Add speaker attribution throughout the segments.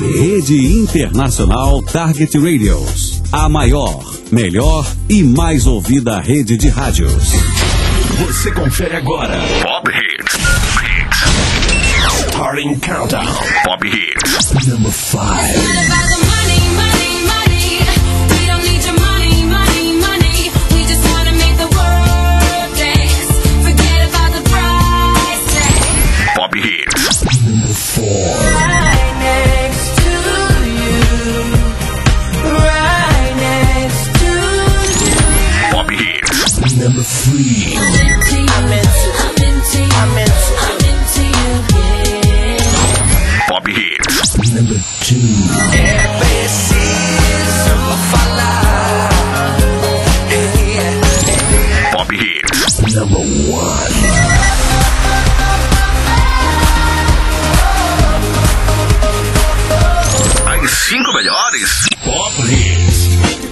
Speaker 1: Rede Internacional Target Radios. A maior, melhor e mais ouvida rede de rádios.
Speaker 2: Você confere agora Pop Hits. Starting Countdown. Pop Hits. Number 5. Pop Hits. Number 4.
Speaker 3: Right next to you. Right next to you.
Speaker 2: Pop Hits. Number 3.
Speaker 3: I'm into you. I'm into you. I'm into you. Yeah.
Speaker 2: Pop Hits. Number 2. Pop Hits. Number 1. As 5 melhores Pop Hits.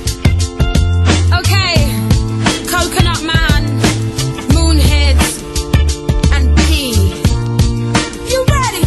Speaker 4: Okay, Coconut Man, Moonheads, and P. You ready?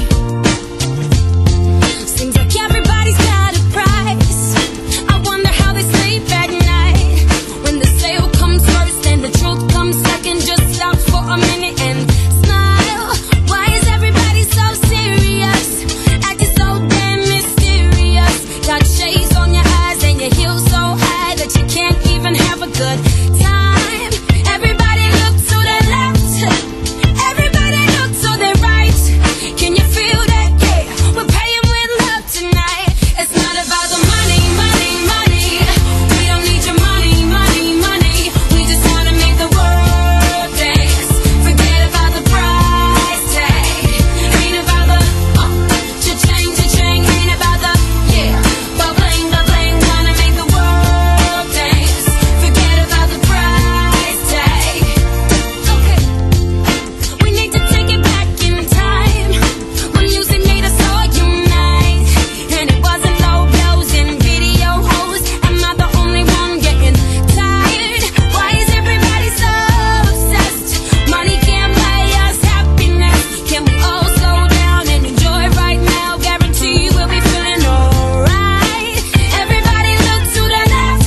Speaker 4: Seems like everybody's got a price. I wonder how they sleep at night. When the sale comes first and the truth comes second, just stop for a minute and smile. Why is everybody so serious? Acting so damn mysterious. Got shades on your eyes and your heels so high that you can't even have a good time. Everybody look to the left. Everybody look to the right. Can you feel that? Yeah, we're paying with love tonight. It's not about the money, money, money. We don't need your money, money, money. We just wanna make the world dance. Forget about the price tag. Ain't about the cha-ching, cha-ching. Ain't about the ba-bling, ba-bling. Wanna make the world dance. Forget about the price tag. Okay, we need to take it back in time. When music made us all unite, and it wasn't low blows and video hoes. Am I the only one getting tired? Why is everybody so obsessed? Money can't buy us happiness. Can we all slow down and enjoy right now? Guarantee we'll be feeling alright. Everybody look to the left.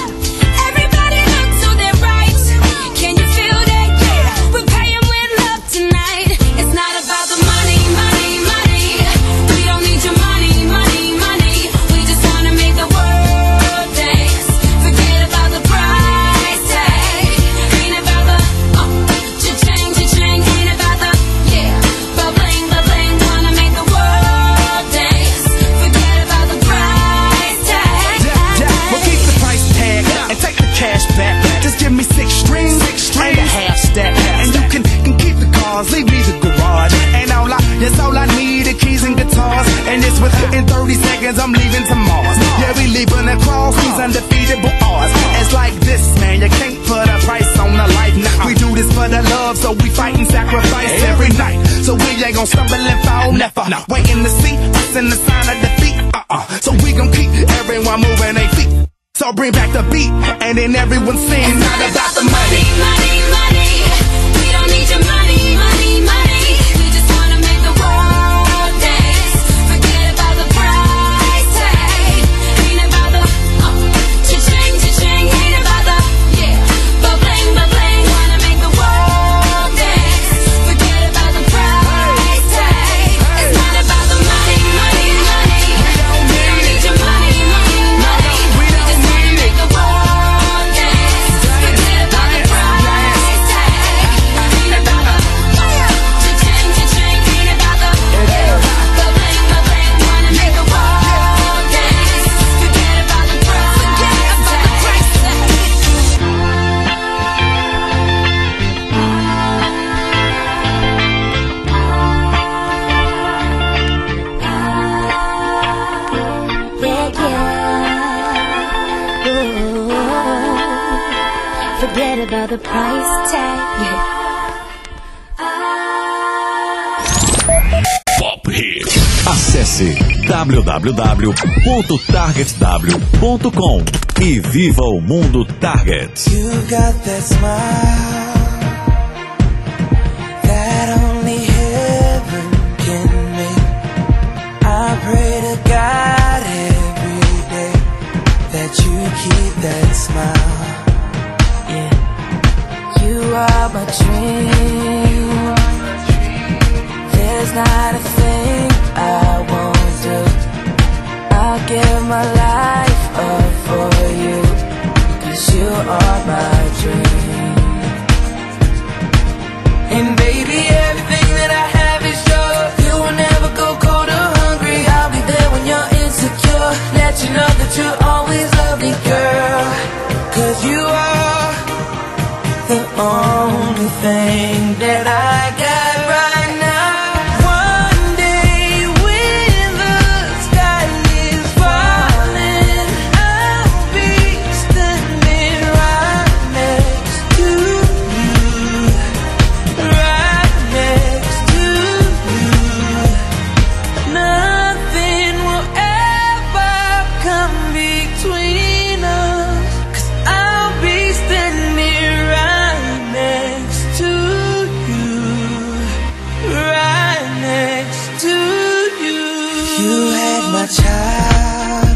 Speaker 4: Everybody look to the right. Can you feel that? Yeah, we're paying with love tonight. It's not about the money, money, money. We don't need your money, money, money. We just wanna make the world dance. Forget about the price tag. Ain't about the cha-ching, cha-ching. Ain't about the ba-bling, ba-bling. Wanna make the world dance. Forget about the price tag.
Speaker 5: Well, keep the price tag and take the cash back. Just give me 6 strings and a half stack. And you can keep the cars, leave me the garage. And that's all I need, the keys and guitars. And it's within 30 seconds, I'm leaving to Mars. Yeah, we leaving across these undefeatable odds. It's like this, man, you can't put a price on a life. Nah, we do this for the love, so we fight and sacrifice every night. So we ain't gon' stumble and fall, never. Waiting to see us in the sign of defeat. So we gon' keep everyone moving their feet. So bring back the beat, and then everyone sings. Not about the money.
Speaker 4: Money, money. We don't need your money, money, money. We just wanna make the world dance. Forget about the price tag. Ain't about the cha-ching, cha-ching. Ain't about the ba-bling, ba-bling. Wanna make the world dance. Forget about the price tag. It's not about the money, money, money. We don't need your money, money, money. We just wanna make the world dance. Forget about the price tag. Ain't about the cha-ching, cha-ching. Ain't about the ba-bling, ba-bling. Wanna make the world dance. Forget about the price tag.
Speaker 3: Forget about the price tag.
Speaker 2: Pop Hits.
Speaker 1: Acesse www.targetw.com e viva o mundo Target.
Speaker 6: You got that smile that only heaven can make. I pray to God
Speaker 3: not a thing I won't do. I'll give my life up for you, 'cause you are my dream. And baby, everything that I have is yours. You will never go cold or hungry. I'll be there when you're insecure. Let you know that you always love me, girl. 'Cause you are the only thing that I got right now. One day when the sky is falling, I'll be standing right next to you, right next to you. Nothing will ever come between us, 'cause I'll be standing right next to you, right next to you. You had my child,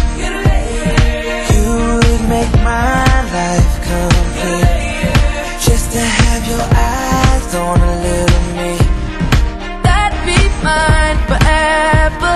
Speaker 3: you would make my life complete. Just to have your eyes on a little me, that'd be mine forever.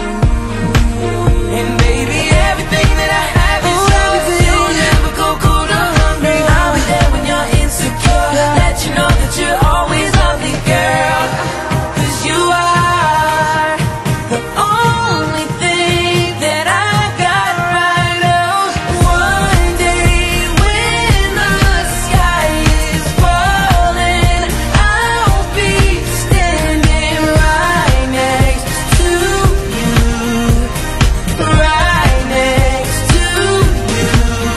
Speaker 3: And baby, everything that I have is yours. You'll never go cold or hungry. I'll be there when you're insecure. Let you know that you always love me, girl. 'Cause you are the only thing that I got right now. One day when the sky is falling, I'll be standing right next to you, right next to you.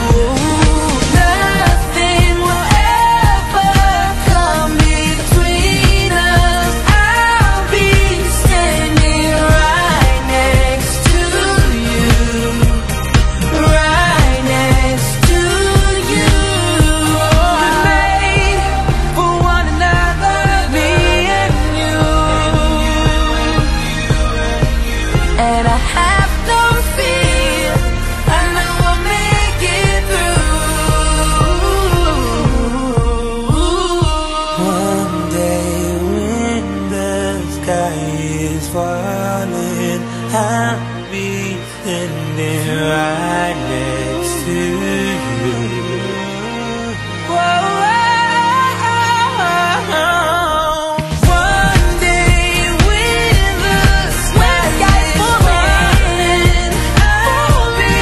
Speaker 3: Nothing will ever come between us. I'll be standing right next to you, right next to you. We're made for one another, me and you. And I have no fear, I know I'll make it through. One day when the sky is falling, I'll be standing right next to you. Whoa. One day when the sky is falling, I'll be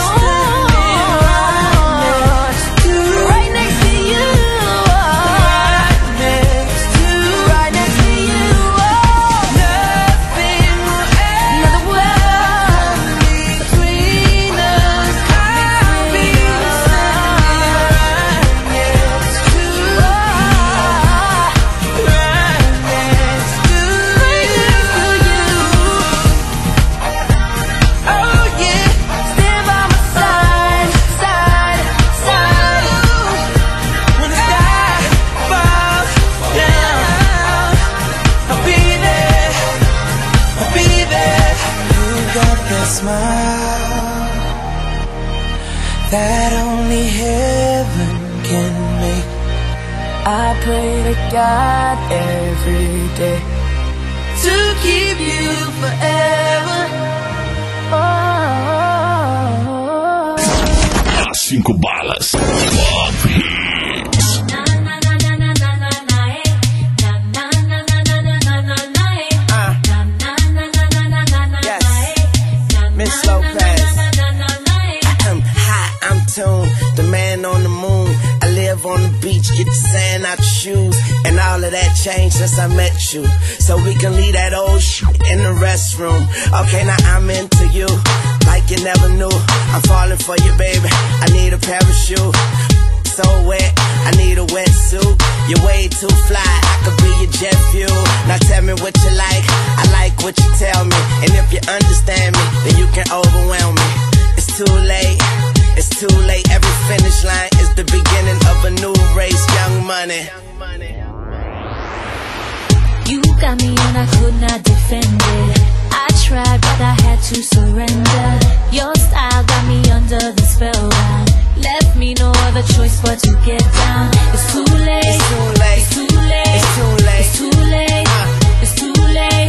Speaker 3: standing right next to you, right next to you. Nothing will ever come between us. I'll be standing right next to you, right next to you. Oh yeah, stand by my side, side, side. When the sky falls down, I'll be there, I'll be there. You got that smile that only heaven can make. I pray to God every day to keep you forever. Oh.
Speaker 2: As 5 balas. Pop Hits.
Speaker 7: Miss Lopez. I'm hot, I'm tuned, the man on the moon. I live on the beach, get the sand out your shoes. And all of that changed since I met you. So we can leave that old shit in the restroom. Okay, now I'm into you, like you never knew. I'm falling for you, baby, I need a parachute. So wet, I need a wetsuit. You're way too fly, I could be your jet fuel. Now tell me what you like, I like what you tell me. And if you understand me, then you can overwhelm me. It's too late, it's too late. Every finish line is the beginning of a new race. Young Money.
Speaker 4: You got me and I could not defend it. I tried but I had to surrender. Your style got me under the spellbound. Left me no other choice but to get down. It's too late,
Speaker 7: It's too late,
Speaker 4: it's too late,
Speaker 7: it's too late,
Speaker 4: it's too late, it's too late.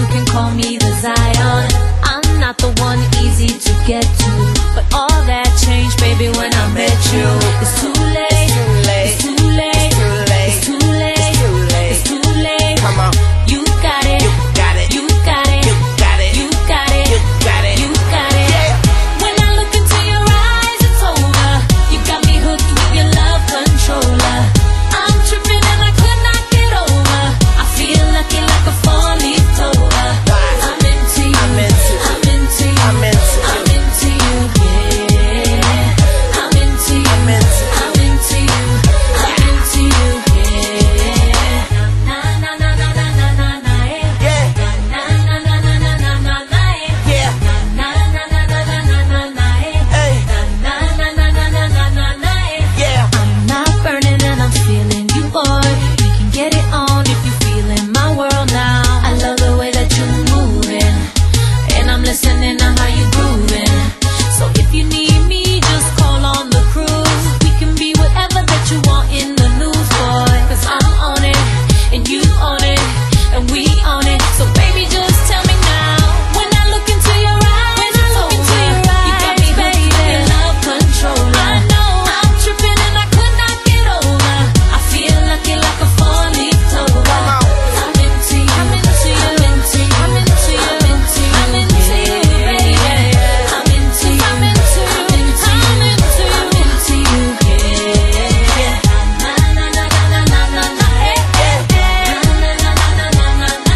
Speaker 4: can call me the Zion. I'm not the one easy to get to, but all that changed, baby, when I met you. It's too late, it's too late, it's too late, it's too late.
Speaker 7: Come on,
Speaker 4: you got it,
Speaker 7: you got it,
Speaker 4: you got it,
Speaker 7: you got it,
Speaker 4: you got it,
Speaker 7: you got it,
Speaker 4: you got it.
Speaker 7: Yeah.
Speaker 4: When I look into your eyes, it's over. You got me hooked with your love controller. I'm tripping and I could not get over. I feel lucky like a four-leaf clover. I'm into you,
Speaker 7: I'm into you,
Speaker 4: I'm into you,
Speaker 7: I'm into you,
Speaker 4: I'm into you, yeah. I'm into you,
Speaker 7: I'm into you,
Speaker 4: I'm into you, I'm into you, yeah. Na na na na na na na na,
Speaker 7: yeah,
Speaker 4: na na na na na na na na,
Speaker 7: yeah,
Speaker 4: na na na na na na na na,
Speaker 7: hey,
Speaker 4: na na na na na na na na.
Speaker 7: yeah.
Speaker 4: I'm not burning and I'm feeling you, boy. We can get it on if you feel in my world now. I love the way that you're moving, and I'm listening to how you're grooving. So if you need me, just call on the crew. We can be whatever that you want in the news, boy. Cause I'm on it, and you on it, and we on it. So baby, just tell me now. When I look into your eyes, when I look into your eyes, you got me hooked with your love controller. I know I'm tripping and I could not get over. I feel lucky like a four-leaf clover. I'm into you, I'm into you, I'm into you, I'm into you, I'm into you, I'm into you, baby. I'm into you, I'm into you, I'm into you, I'm into you, I'm into you, yeah. Na na na na na na na na, na na na na na na na, na na na na na na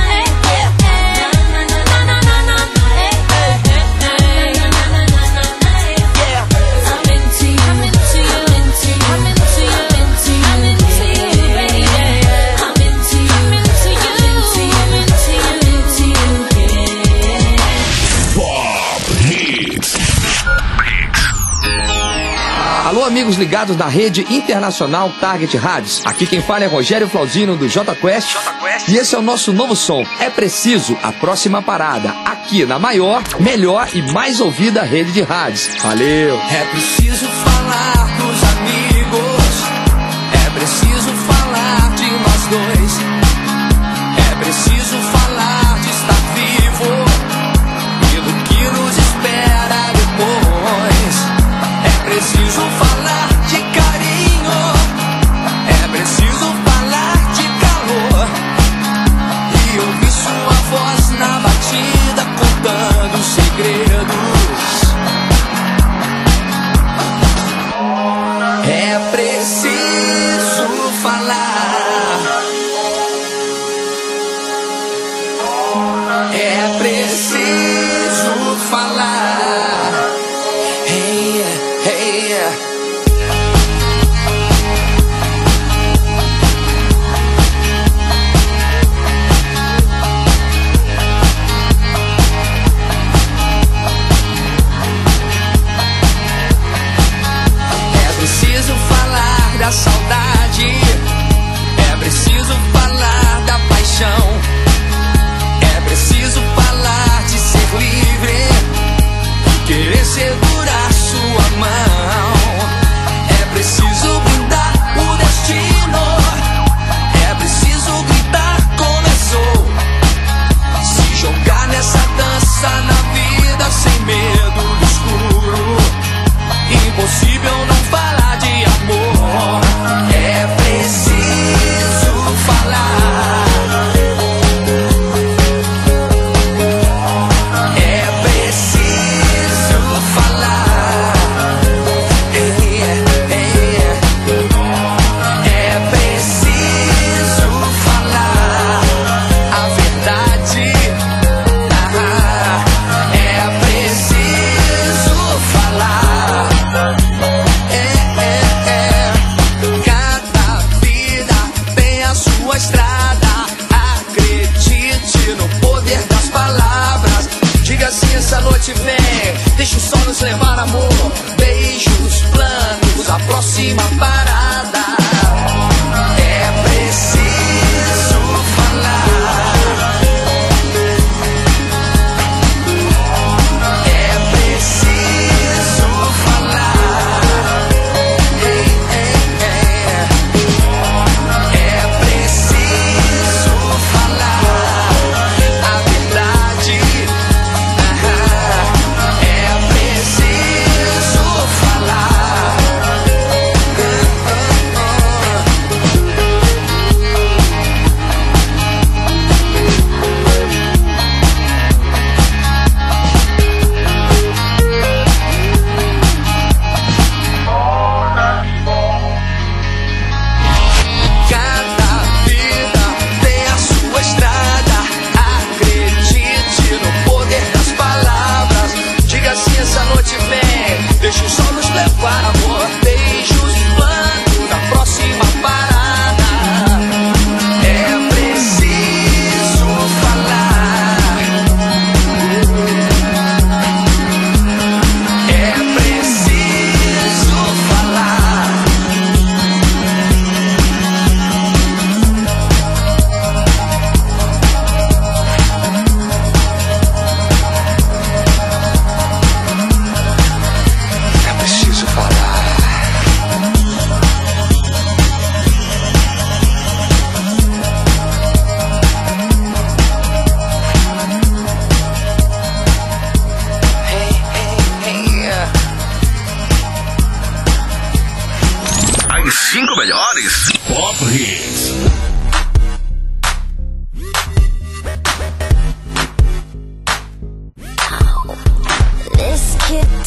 Speaker 7: Yeah.
Speaker 4: I'm into you, I'm into you, into you, I'm into you, into you, I'm into you, baby. I'm into you, I'm into you, into you, into you, into you, yeah.
Speaker 2: Pop Hits.
Speaker 8: Alô, amigos ligados na rede internacional Target Rádios. Aqui quem fala é Rogério Flauzino do J Quest. E esse é o nosso novo som. É preciso a próxima parada. Aqui na maior, melhor e mais ouvida rede de rádios. Valeu!
Speaker 5: É preciso falar dos amigos. É preciso falar de nós dois. É preciso falar de estar vivo e do que nos espera depois. É preciso falar de carinho. É preciso falar de calor e ouvir sua voz na batida contando segredos. É preciso falar. É preciso falar. Hey, hey. É preciso falar da saudade. É preciso falar da paixão. É preciso falar de ser livre e querer segurar sua mão. É preciso brindar o destino. É preciso gritar começou. Se jogar nessa dança na vida sem medo do escuro. Impossível não falar de amor. É preciso falar. É preciso falar. É preciso falar a verdade. É preciso falar. Cada vida tem a sua estrada. Acredite no poder das palavras. Diga assim, essa noite vem. Deixa o sol nos levar, amor. Beijos, planos, a próxima parada. É preciso falar. É preciso falar. É preciso falar a verdade.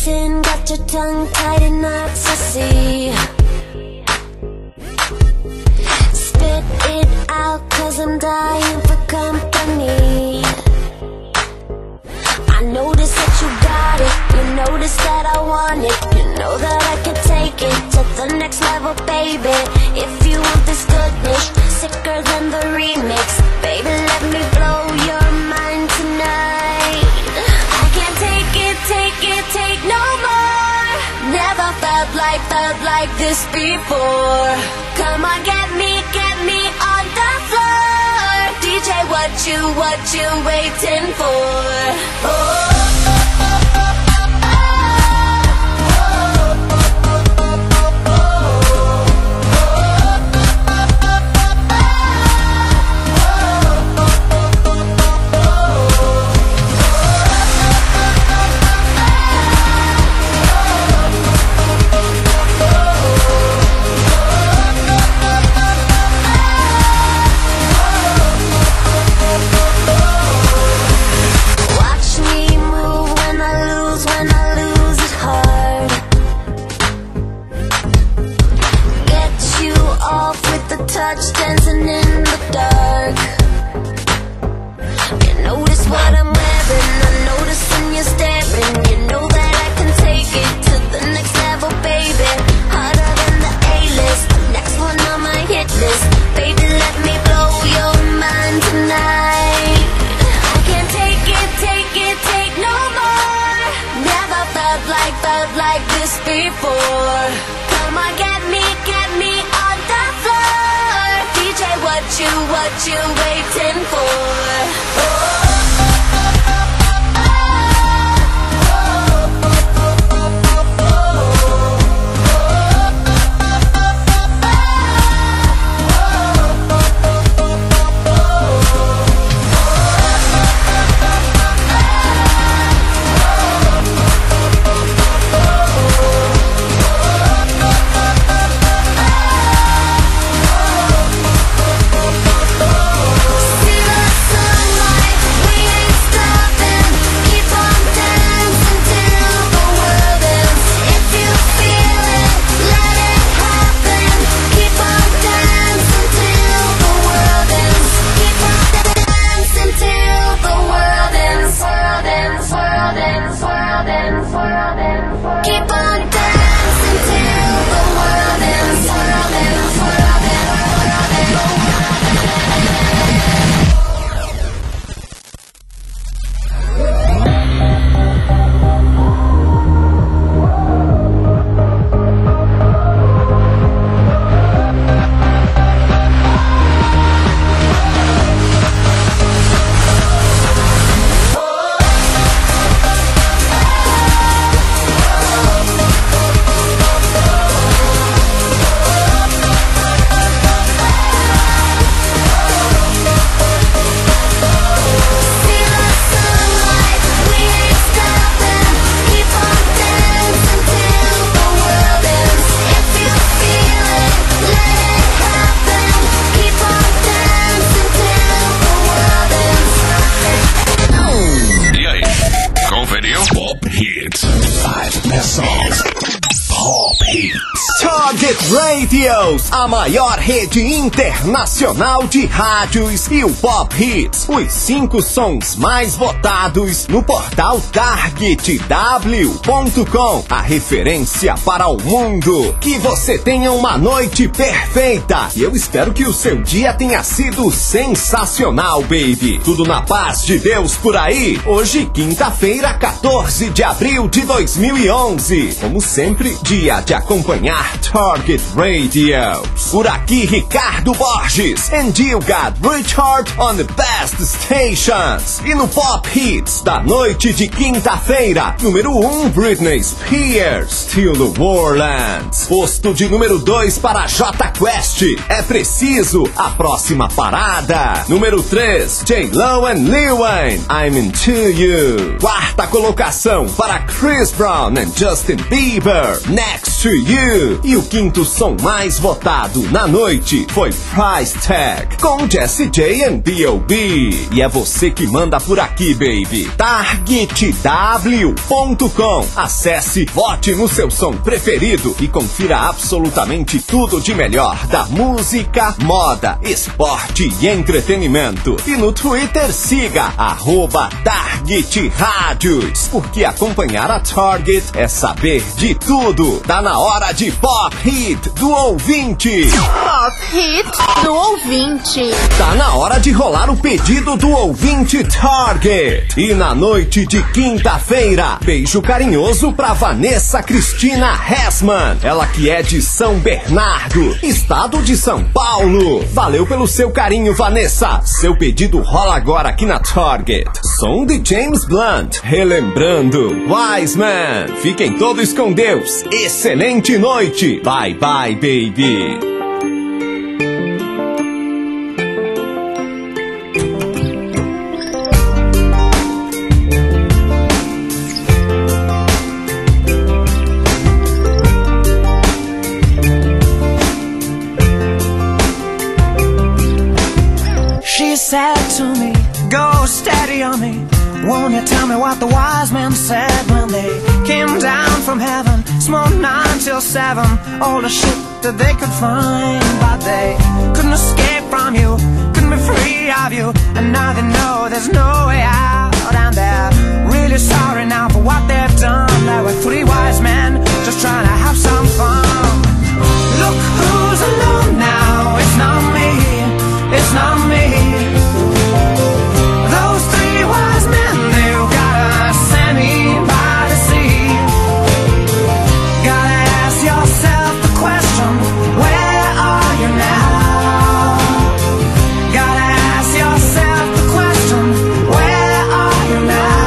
Speaker 4: Listen, got your tongue tied in knots, I see. Spit it out, 'cause I'm dying for company. I notice that you got it, you notice that I want it. You know that I can take it to the next level, baby. If you want this goodness, sicker than the remix, baby, let me blow your mind tonight. I can't take it, take no more. Never felt like this before. Come on, get me on the floor. DJ, what you waiting for? Oh. Touch dancing in the dark. You notice what I'm wearing, I notice when you're staring. You know that I can take it to the next level, baby. Harder than the A-list, next one on my hit list. Baby, let me blow your mind tonight. I can't take it, take no more. Never felt like this before. Come on, get me on the floor. DJ, what you waiting for? Oh.
Speaker 9: Target Radios, a maior rede internacional de rádios e o Pop Hits, os 5 sons mais votados no portal targetw.com, a referência para o mundo. Que você tenha uma noite perfeita e eu espero que o seu dia tenha sido sensacional, baby. Tudo na paz de Deus por aí. Hoje, quinta-feira, 14 de abril de 2011. Como sempre, dia de acompanhar Target Radio. Por aqui, Ricardo Borges. And you got Richard on the best stations. E no Pop Hits da noite de quinta-feira, número 1, Britney Spears, Still New Orleans. Posto de número 2 para Jota Quest, É Preciso, a próxima parada. Número 3, J-Lo and Lil Wayne, I'm Into You. Quarta colocação para Chris Brown and Justin Bieber, Next to You. E o quinto som som mais votado na noite foi Price Tag, com Jessie J e B.O.B. E é você que manda por aqui, baby. TargetW.com. Acesse, vote no seu som preferido e confira absolutamente tudo de melhor da música, moda, esporte e entretenimento. E no Twitter siga @Target Rádios, porque acompanhar a Target é saber de tudo. Tá na hora de Pop Hit do ouvinte.
Speaker 10: Pop Hit do ouvinte.
Speaker 9: Tá na hora de rolar o pedido do ouvinte Target. E na noite de quinta-feira, beijo carinhoso pra Vanessa Cristina Hessman. Ela que é de São Bernardo, estado de São Paulo. Valeu pelo seu carinho, Vanessa. Seu pedido rola agora aqui na Target. Som de James Blunt, relembrando Wise Man. Fiquem todos com Deus. Excelente noite. Bye bye, baby.
Speaker 5: She said to me, go steady on me. Won't you tell me what the wise men said when they came down from heaven? Smoked 9 till 7, all the shit that they could find. But they couldn't escape from you, couldn't be free of you. And now they know there's no way out. And they're really sorry now for what they've done. There were 3 wise men just trying to have some fun. Look who's alone now, it's not me, it's not me. Those 3 wise men, they've gotta send me by the sea. Gotta ask yourself the question, where are you now? Gotta ask yourself the question, where are you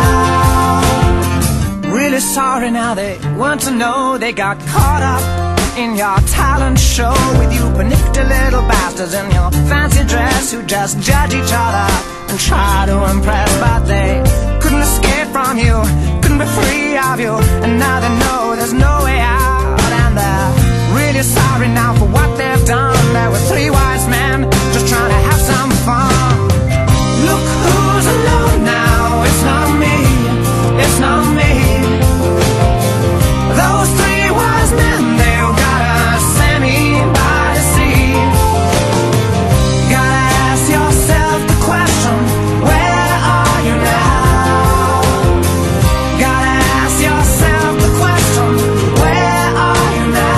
Speaker 5: now? Really sorry now, they want to know they got caught up in your talent show with you panicked little bastards in your fancy dress who just judge each other and try to impress. But they couldn't escape from you, couldn't be free of you. And now they know there's no way out. And they're really sorry now for what they've done. There were 3 wise men just trying to have some fun. Look who's alone now, it's not me, it's not me. Those 3 wise men, they've gotta send me by the sea. Gotta ask yourself the question, where are you now? Gotta ask yourself the question, where are you now?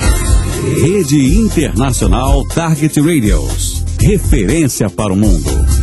Speaker 1: Rede Internacional Target Radios. Referência para o mundo.